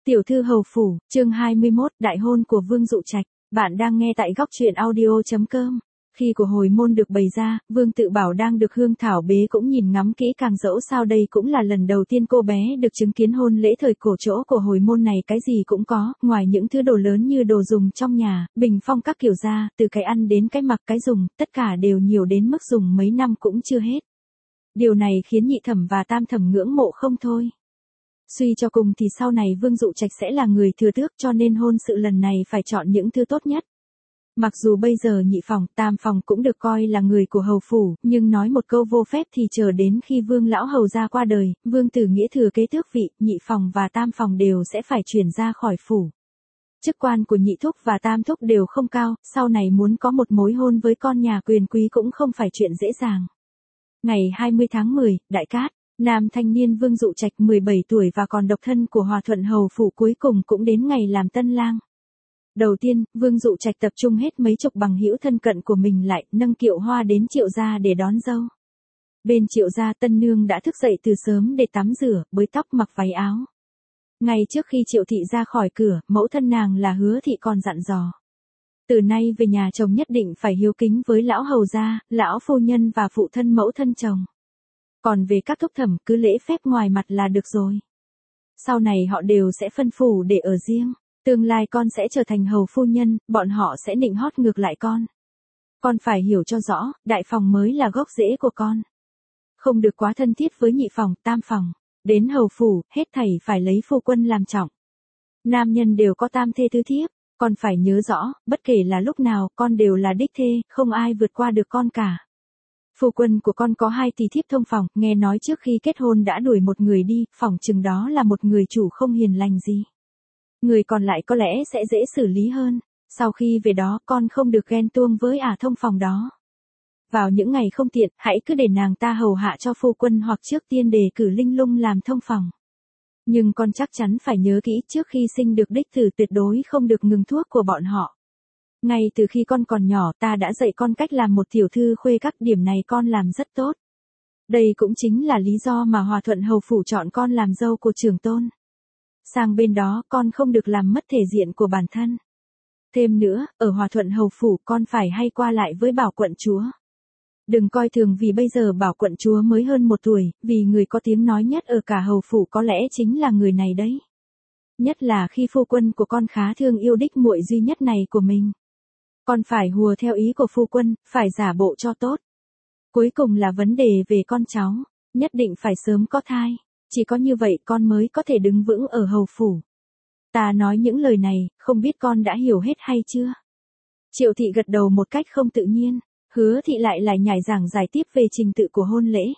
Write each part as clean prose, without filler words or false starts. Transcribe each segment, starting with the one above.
Tiểu thư hầu phủ, chương 21, đại hôn của Vương Dụ Trạch. Bạn đang nghe tại góc truyện audio.com. Khi của hồi môn được bày ra, Vương Tự Bảo đang được Hương Thảo bế cũng nhìn ngắm kỹ càng, dẫu sao đây cũng là lần đầu tiên cô bé được chứng kiến hôn lễ thời cổ. Chỗ của hồi môn này cái gì cũng có, ngoài những thứ đồ lớn như đồ dùng trong nhà, bình phong các kiểu ra, từ cái ăn đến cái mặc cái dùng, tất cả đều nhiều đến mức dùng mấy năm cũng chưa hết. Điều này khiến nhị thẩm và tam thẩm ngưỡng mộ không thôi. Suy cho cùng thì sau này Vương Dụ Trạch sẽ là người thừa tước, cho nên hôn sự lần này phải chọn những thứ tốt nhất. Mặc dù bây giờ nhị phòng, tam phòng cũng được coi là người của hầu phủ, nhưng nói một câu vô phép thì chờ đến khi Vương lão hầu gia qua đời, Vương Tử Nghĩa thừa kế tước vị, nhị phòng và tam phòng đều sẽ phải chuyển ra khỏi phủ. Chức quan của nhị thúc và tam thúc đều không cao, sau này muốn có một mối hôn với con nhà quyền quý cũng không phải chuyện dễ dàng. Ngày 20 tháng 10, Đại Cát. Nam thanh niên Vương Dụ Trạch 17 tuổi và còn độc thân của Hòa Thuận hầu phủ cuối cùng cũng đến ngày làm tân lang. Đầu tiên, Vương Dụ Trạch tập trung hết mấy chục bằng hữu thân cận của mình lại, nâng kiệu hoa đến Triệu gia để đón dâu. Bên Triệu gia, tân nương đã thức dậy từ sớm để tắm rửa, bới tóc, mặc váy áo. Ngay trước khi Triệu thị ra khỏi cửa, mẫu thân nàng là Hứa thị còn dặn dò: từ nay về nhà chồng nhất định phải hiếu kính với lão hầu gia, lão phu nhân và phụ thân mẫu thân chồng. Còn về các thúc thẩm cứ lễ phép ngoài mặt là được rồi. Sau này họ đều sẽ phân phủ để ở riêng. Tương lai con sẽ trở thành hầu phu nhân, bọn họ sẽ nịnh hót ngược lại con. Con phải hiểu cho rõ, đại phòng mới là gốc rễ của con. Không được quá thân thiết với nhị phòng, tam phòng. Đến hầu phủ, hết thảy phải lấy phu quân làm trọng. Nam nhân đều có tam thê tứ thiếp. Con phải nhớ rõ, bất kể là lúc nào, con đều là đích thê, không ai vượt qua được con cả. Phu quân của con có 2 tỷ thiếp thông phòng, nghe nói trước khi kết hôn đã đuổi một người đi, phỏng chừng đó là một người chủ không hiền lành gì. Người còn lại có lẽ sẽ dễ xử lý hơn. Sau khi về đó, con không được ghen tuông với thông phòng đó. Vào những ngày không tiện, hãy cứ để nàng ta hầu hạ cho phu quân, hoặc trước tiên đề cử Linh Lung làm thông phòng. Nhưng con chắc chắn phải nhớ kỹ, trước khi sinh được đích tử tuyệt đối không được ngừng thuốc của bọn họ. Ngay từ khi con còn nhỏ, ta đã dạy con cách làm một tiểu thư khuê các, điểm này con làm rất tốt. Đây cũng chính là lý do mà Hòa Thuận hầu phủ chọn con làm dâu của trưởng tôn. Sang bên đó, con không được làm mất thể diện của bản thân. Thêm nữa, ở Hòa Thuận hầu phủ con phải hay qua lại với Bảo quận chúa. Đừng coi thường vì bây giờ Bảo quận chúa mới hơn 1 tuổi, vì người có tiếng nói nhất ở cả hầu phủ có lẽ chính là người này đấy. Nhất là khi phu quân của con khá thương yêu đích muội duy nhất này của mình. Con phải hùa theo ý của phu quân, phải giả bộ cho tốt. Cuối cùng là vấn đề về con cháu, nhất định phải sớm có thai. Chỉ có như vậy con mới có thể đứng vững ở hầu phủ. Ta nói những lời này, không biết con đã hiểu hết hay chưa? Triệu thị gật đầu một cách không tự nhiên, Hứa thị lại nhải giảng giải tiếp về trình tự của hôn lễ.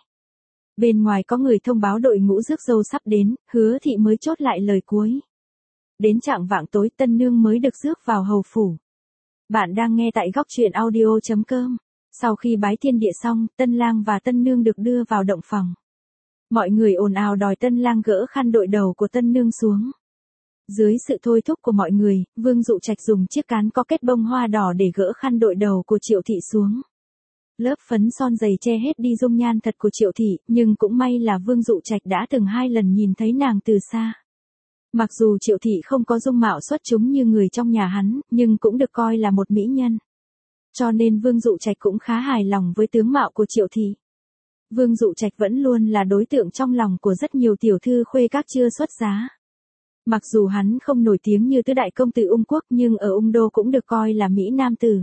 Bên ngoài có người thông báo đội ngũ rước dâu sắp đến, Hứa thị mới chốt lại lời cuối. Đến chạng vạng tối, tân nương mới được rước vào hầu phủ. Bạn đang nghe tại góc truyện audio.com. Sau khi bái thiên địa xong, tân lang và tân nương được đưa vào động phòng. Mọi người ồn ào đòi tân lang gỡ khăn đội đầu của tân nương xuống. Dưới sự thôi thúc của mọi người, Vương Dụ Trạch dùng chiếc cán có kết bông hoa đỏ để gỡ khăn đội đầu của Triệu thị xuống. Lớp phấn son dày che hết đi dung nhan thật của Triệu thị, nhưng cũng may là Vương Dụ Trạch đã từng 2 lần nhìn thấy nàng từ xa. Mặc dù Triệu thị không có dung mạo xuất chúng như người trong nhà hắn, nhưng cũng được coi là một mỹ nhân. Cho nên Vương Dụ Trạch cũng khá hài lòng với tướng mạo của Triệu thị. Vương Dụ Trạch vẫn luôn là đối tượng trong lòng của rất nhiều tiểu thư khuê các chưa xuất giá. Mặc dù hắn không nổi tiếng như tứ đại công tử Ung quốc, nhưng ở Ung đô cũng được coi là mỹ nam tử.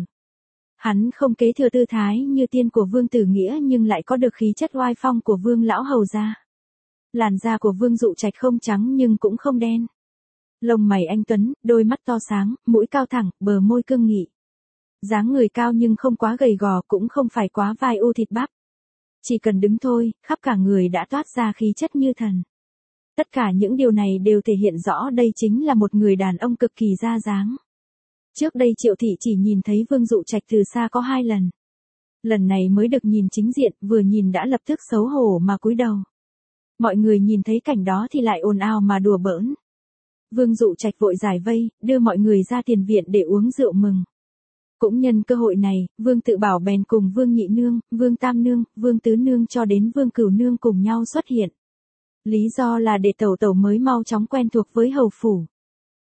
Hắn không kế thừa tư thái như tiên của Vương Tử Nghĩa, nhưng lại có được khí chất oai phong của Vương lão hầu gia. Làn da của Vương Dụ Trạch không trắng nhưng cũng không đen. Lông mày anh tuấn, đôi mắt to sáng, mũi cao thẳng, bờ môi cương nghị. Dáng người cao nhưng không quá gầy gò, cũng không phải quá vai u thịt bắp. Chỉ cần đứng thôi, khắp cả người đã toát ra khí chất như thần. Tất cả những điều này đều thể hiện rõ đây chính là một người đàn ông cực kỳ ra dáng. Trước đây Triệu thị chỉ nhìn thấy Vương Dụ Trạch từ xa có 2 lần. Lần này mới được nhìn chính diện, vừa nhìn đã lập tức xấu hổ mà cúi đầu. Mọi người nhìn thấy cảnh đó thì lại ồn ào mà đùa bỡn. Vương Dụ Trạch vội giải vây, đưa mọi người ra tiền viện để uống rượu mừng. Cũng nhân cơ hội này, Vương Tự Bảo bèn cùng Vương Nhị Nương, Vương Tam Nương, Vương Tứ Nương cho đến Vương Cửu Nương cùng nhau xuất hiện. Lý do là để tẩu tẩu mới mau chóng quen thuộc với hầu phủ.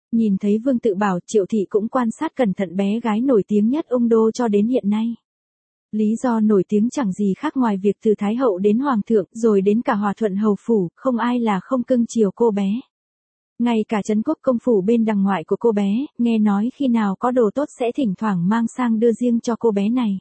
Nhìn thấy Vương Tự Bảo, Triệu Thị cũng quan sát cẩn thận bé gái nổi tiếng nhất Ung Đô cho đến hiện nay. Lý do nổi tiếng chẳng gì khác ngoài việc từ Thái Hậu đến Hoàng thượng, rồi đến cả Hòa Thuận Hầu Phủ, không ai là không cưng chiều cô bé. Ngay cả Trấn Quốc công phủ bên đằng ngoại của cô bé, nghe nói khi nào có đồ tốt sẽ thỉnh thoảng mang sang đưa riêng cho cô bé này.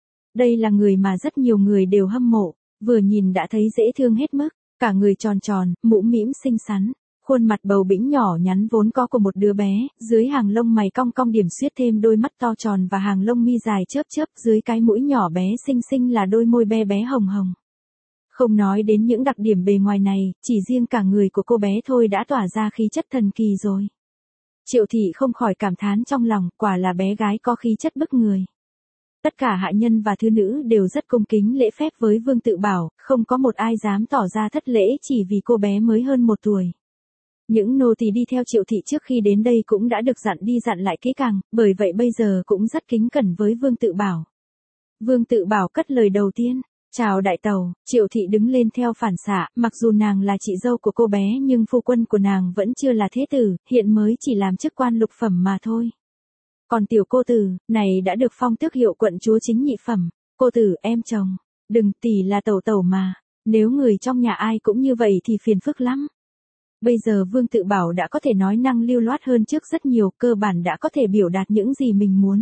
Đây là người mà rất nhiều người đều hâm mộ, vừa nhìn đã thấy dễ thương hết mức, cả người tròn tròn, mũm mĩm xinh xắn. Khuôn mặt bầu bĩnh nhỏ nhắn vốn có của một đứa bé, dưới hàng lông mày cong cong điểm xuyết thêm đôi mắt to tròn và hàng lông mi dài chớp chớp, dưới cái mũi nhỏ bé xinh xinh là đôi môi be bé hồng hồng. Không nói đến những đặc điểm bề ngoài này, chỉ riêng cả người của cô bé thôi đã tỏa ra khí chất thần kỳ rồi. Triệu Thị không khỏi cảm thán trong lòng, quả là bé gái có khí chất bức người. Tất cả hạ nhân và thư nữ đều rất cung kính lễ phép với Vương Tự Bảo, không có một ai dám tỏ ra thất lễ chỉ vì cô bé mới hơn 1 tuổi. Những nô tỳ đi theo Triệu Thị trước khi đến đây cũng đã được dặn đi dặn lại kỹ càng, bởi vậy bây giờ cũng rất kính cẩn với Vương Tự Bảo. Vương Tự Bảo cất lời đầu tiên, chào đại tàu. Triệu Thị đứng lên theo phản xạ, mặc dù nàng là chị dâu của cô bé nhưng phu quân của nàng vẫn chưa là thế tử, hiện mới chỉ làm chức quan lục phẩm mà thôi. Còn tiểu cô tử, này đã được phong tước hiệu quận chúa chính nhị phẩm, cô tử em chồng, đừng tỷ là tẩu tẩu mà, nếu người trong nhà ai cũng như vậy thì phiền phức lắm. Bây giờ Vương Tự Bảo đã có thể nói năng lưu loát hơn trước rất nhiều, cơ bản đã có thể biểu đạt những gì mình muốn.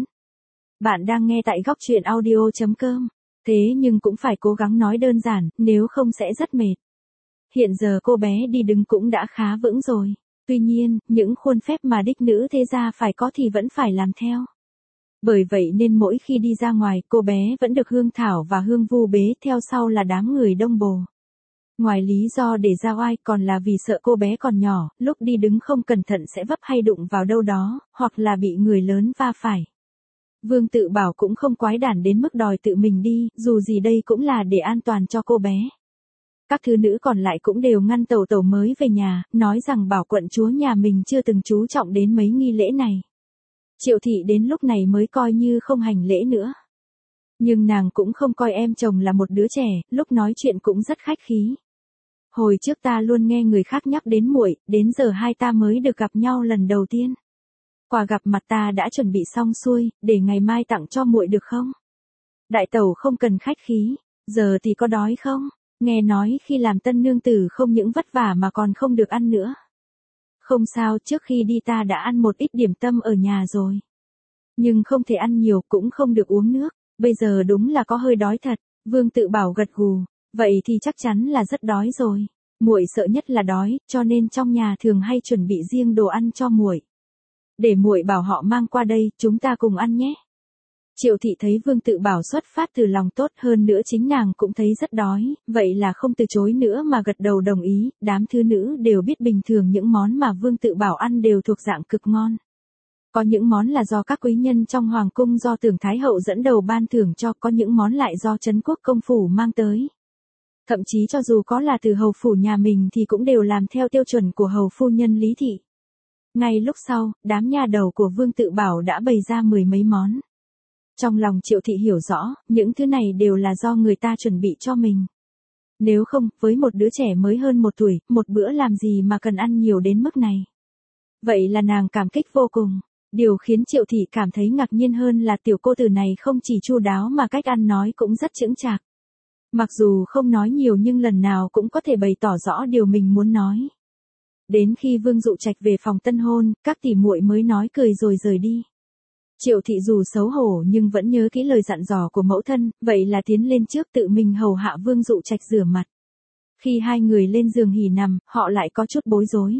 Bạn đang nghe tại góc truyện audio.com, thế nhưng cũng phải cố gắng nói đơn giản, nếu không sẽ rất mệt. Hiện giờ cô bé đi đứng cũng đã khá vững rồi. Tuy nhiên, những khuôn phép mà đích nữ thế gia phải có thì vẫn phải làm theo. Bởi vậy nên mỗi khi đi ra ngoài, cô bé vẫn được Hương Thảo và Hương Vu bế theo sau là đám người đông bồ. Ngoài lý do để ra oai còn là vì sợ cô bé còn nhỏ, lúc đi đứng không cẩn thận sẽ vấp hay đụng vào đâu đó, hoặc là bị người lớn va phải. Vương Tự Bảo cũng không quái đản đến mức đòi tự mình đi, dù gì đây cũng là để an toàn cho cô bé. Các thư nữ còn lại cũng đều ngăn tẩu tẩu mới về nhà, nói rằng bảo quận chúa nhà mình chưa từng chú trọng đến mấy nghi lễ này. Triệu Thị đến lúc này mới coi như không hành lễ nữa. Nhưng nàng cũng không coi em chồng là một đứa trẻ, lúc nói chuyện cũng rất khách khí. Hồi trước ta luôn nghe người khác nhắc đến muội, đến giờ hai ta mới được gặp nhau lần đầu tiên. Quà gặp mặt ta đã chuẩn bị xong xuôi, để ngày mai tặng cho muội được không? Đại tẩu không cần khách khí, giờ thì có đói không? Nghe nói khi làm tân nương tử không những vất vả mà còn không được ăn nữa. Không sao, trước khi đi ta đã ăn một ít điểm tâm ở nhà rồi. Nhưng không thể ăn nhiều, cũng không được uống nước, bây giờ đúng là có hơi đói thật. Vương Tự Bảo gật gù, vậy thì chắc chắn là rất đói rồi. Muội sợ nhất là đói, cho nên trong nhà thường hay chuẩn bị riêng đồ ăn cho muội. Để muội bảo họ mang qua đây, chúng ta cùng ăn nhé. Triệu Thị thấy Vương Tự Bảo xuất phát từ lòng tốt, hơn nữa chính nàng cũng thấy rất đói, vậy là không từ chối nữa mà gật đầu đồng ý. Đám thư nữ đều biết bình thường những món mà Vương Tự Bảo ăn đều thuộc dạng cực ngon. Có những món là do các quý nhân trong hoàng cung do Tưởng Thái Hậu dẫn đầu ban thưởng cho, có những món lại do Trấn Quốc công phủ mang tới. Thậm chí cho dù có là từ hầu phủ nhà mình thì cũng đều làm theo tiêu chuẩn của hầu phu nhân Lý Thị. Ngay lúc sau, đám nha đầu của Vương Tự Bảo đã bày ra 10 mấy món. Trong lòng Triệu Thị hiểu rõ, những thứ này đều là do người ta chuẩn bị cho mình. Nếu không, với một đứa trẻ mới hơn 1 tuổi, một bữa làm gì mà cần ăn nhiều đến mức này. Vậy là nàng cảm kích vô cùng. Điều khiến Triệu Thị cảm thấy ngạc nhiên hơn là tiểu cô tử này không chỉ chu đáo mà cách ăn nói cũng rất chững chạc. Mặc dù không nói nhiều nhưng lần nào cũng có thể bày tỏ rõ điều mình muốn nói. Đến khi Vương Dụ Trạch về phòng tân hôn, các tỷ muội mới nói cười rồi rời đi. Triệu Thị dù xấu hổ nhưng vẫn nhớ kỹ lời dặn dò của mẫu thân, vậy là tiến lên trước tự mình hầu hạ Vương Dụ Trạch rửa mặt. Khi hai người lên giường hỉ nằm, họ lại có chút bối rối.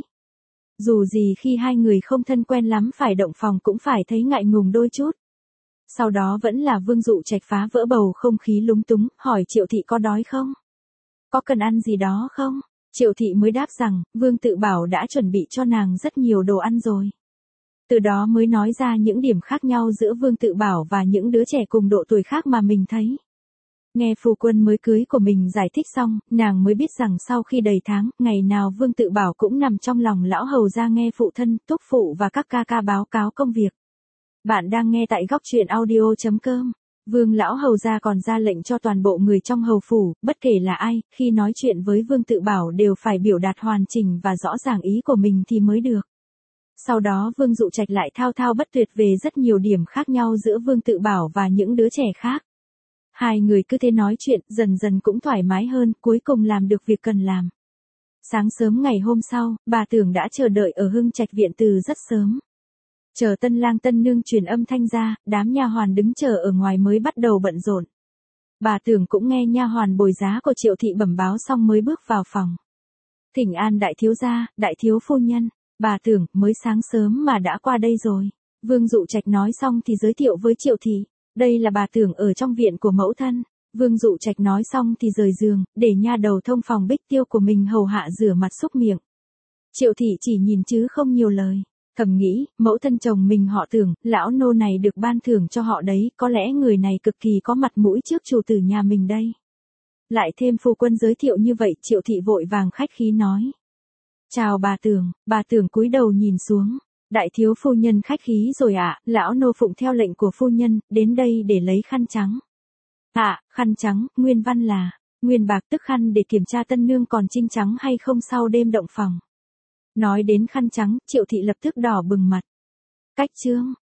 Dù gì khi hai người không thân quen lắm phải động phòng cũng phải thấy ngại ngùng đôi chút. Sau đó vẫn là Vương Dụ Trạch phá vỡ bầu không khí lúng túng, hỏi Triệu Thị có đói không? Có cần ăn gì đó không? Triệu Thị mới đáp rằng, Vương Tự Bảo đã chuẩn bị cho nàng rất nhiều đồ ăn rồi. Từ đó mới nói ra những điểm khác nhau giữa Vương Tự Bảo và những đứa trẻ cùng độ tuổi khác mà mình thấy. Nghe phu quân mới cưới của mình giải thích xong, nàng mới biết rằng sau khi đầy tháng, ngày nào Vương Tự Bảo cũng nằm trong lòng lão hầu ra nghe phụ thân, thúc phụ và các ca ca báo cáo công việc. Bạn đang nghe tại góc truyện audio.com. Vương lão hầu ra còn ra lệnh cho toàn bộ người trong hầu phủ, bất kể là ai, khi nói chuyện với Vương Tự Bảo đều phải biểu đạt hoàn chỉnh và rõ ràng ý của mình thì mới được. Sau đó Vương Dụ Trạch lại thao thao bất tuyệt về rất nhiều điểm khác nhau giữa Vương Tự Bảo và những đứa trẻ khác. Hai người cứ thế nói chuyện, dần dần cũng thoải mái hơn, cuối cùng làm được việc cần làm. Sáng sớm ngày hôm sau, bà Tưởng đã chờ đợi ở Hưng Trạch viện từ rất sớm. Chờ tân lang tân nương truyền âm thanh ra, đám nha hoàn đứng chờ ở ngoài mới bắt đầu bận rộn. Bà Tưởng cũng nghe nha hoàn bồi giá của Triệu thị bẩm báo xong mới bước vào phòng. Thỉnh an đại thiếu gia, đại thiếu phu nhân. Bà Tưởng mới sáng sớm mà đã qua đây rồi. Vương Dụ Trạch nói xong thì giới thiệu với Triệu thị. Đây là bà Tưởng ở trong viện của mẫu thân. Vương Dụ Trạch nói xong thì rời giường, để nha đầu thông phòng Bích Tiêu của mình hầu hạ rửa mặt xúc miệng. Triệu thị chỉ nhìn chứ không nhiều lời. Thầm nghĩ, mẫu thân chồng mình họ Tưởng, lão nô này được ban thưởng cho họ đấy, có lẽ người này cực kỳ có mặt mũi trước chủ tử nhà mình đây. Lại thêm phu quân giới thiệu như vậy, Triệu thị vội vàng khách khí nói. Chào bà Tưởng cúi đầu nhìn xuống. Đại thiếu phu nhân khách khí rồi ạ, lão nô phụng theo lệnh của phu nhân, đến đây để lấy khăn trắng. Khăn trắng, nguyên văn là, nguyên bạc tức khăn để kiểm tra tân nương còn trinh trắng hay không sau đêm động phòng. Nói đến khăn trắng, Triệu thị lập tức đỏ bừng mặt. Cách chương,